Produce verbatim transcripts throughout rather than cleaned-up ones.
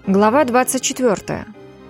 Глава двадцать четвёртая.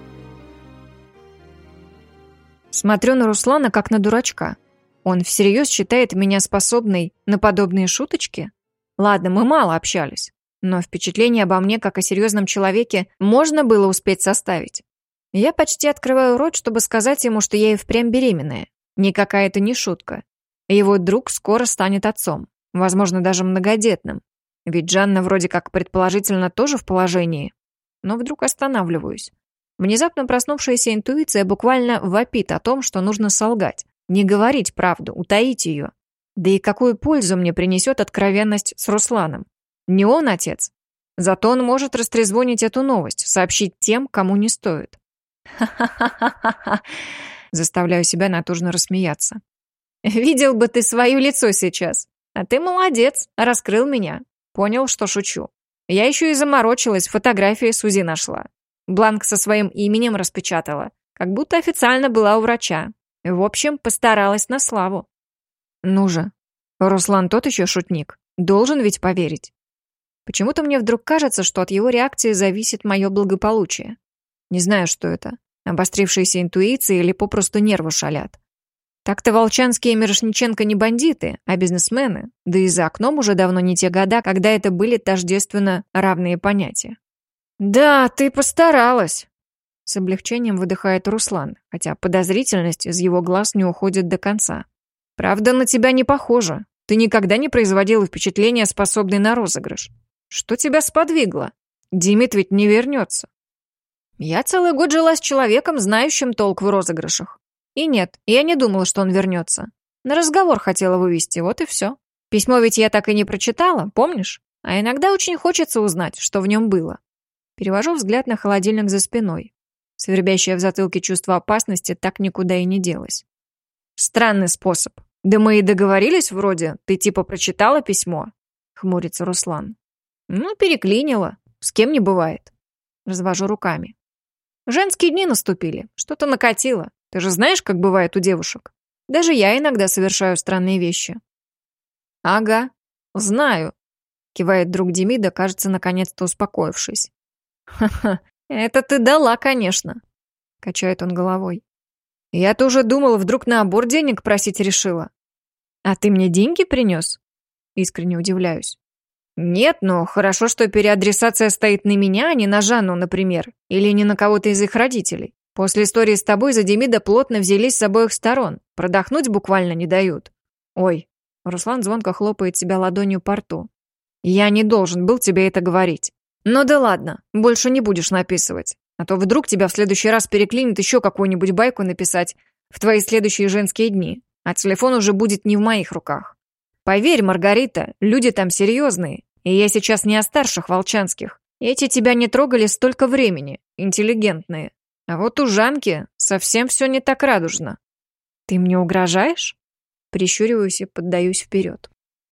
Смотрю на Руслана как на дурачка. Он всерьез считает меня способной на подобные шуточки? Ладно, мы мало общались, но впечатление обо мне как о серьезном человеке можно было успеть составить. Я почти открываю рот, чтобы сказать ему, что я и впрямь беременная. Никакая это не шутка. Его друг скоро станет отцом, возможно, даже многодетным. Ведь Жанна вроде как предположительно тоже в положении. Но вдруг останавливаюсь. Внезапно проснувшаяся интуиция буквально вопит о том, что нужно солгать, не говорить правду, утаить ее. Да и какую пользу мне принесет откровенность с Русланом? Не он отец. Зато он может растрезвонить эту новость, сообщить тем, кому не стоит. Ха-ха-ха-ха-ха. Заставляю себя натужно рассмеяться. Видел бы ты свое лицо сейчас. А ты молодец, раскрыл меня. Понял, что шучу. Я еще и заморочилась, фотографии с УЗИ нашла. Бланк со своим именем распечатала, как будто официально была у врача. В общем, постаралась на славу. Ну же, Руслан тот еще шутник. Должен ведь поверить. Почему-то мне вдруг кажется, что от его реакции зависит мое благополучие. Не знаю, что это. Обострившиеся интуиции или попросту нервы шалят. Так-то Волчанские и Мирошниченко не бандиты, а бизнесмены. Да и за окном уже давно не те года, когда это были тождественно равные понятия. «Да, ты постаралась!» С облегчением выдыхает Руслан, хотя подозрительность из его глаз не уходит до конца. «Правда, на тебя не похоже. Ты никогда не производила впечатления, способной на розыгрыш. Что тебя сподвигло? Димит ведь не вернется». Я целый год жила с человеком, знающим толк в розыгрышах. И нет, я не думала, что он вернется. На разговор хотела вывести, вот и все. Письмо ведь я так и не прочитала, помнишь? А иногда очень хочется узнать, что в нем было. Перевожу взгляд на холодильник за спиной. Свербящее в затылке чувство опасности так никуда и не делось. Странный способ. Да мы и договорились вроде, ты типа прочитала письмо? Хмурится Руслан. Ну, переклинила. С кем не бывает. Развожу руками. Женские дни наступили, что-то накатило. Ты же знаешь, как бывает у девушек? Даже я иногда совершаю странные вещи. Ага, знаю, кивает друг Демида, кажется, наконец-то успокоившись. Ха-ха, это ты дала, конечно, качает он головой. Я тоже думала, вдруг на аборт денег просить решила. А ты мне деньги принес? Искренне удивляюсь. Нет, но хорошо, что переадресация стоит на меня, а не на Жанну, например, или не на кого-то из их родителей. После истории с тобой за Демида плотно взялись с обоих сторон. Продохнуть буквально не дают. Ой, Руслан звонко хлопает себя ладонью по рту. Я не должен был тебе это говорить. Ну да ладно, больше не будешь написывать. А то вдруг тебя в следующий раз переклинит еще какую-нибудь байку написать в твои следующие женские дни, а телефон уже будет не в моих руках. Поверь, Маргарита, люди там серьезные, и я сейчас не о старших волчанских. Эти тебя не трогали столько времени, интеллигентные. А вот у Жанки совсем все не так радужно. Ты мне угрожаешь? Прищуриваюсь и поддаюсь вперед.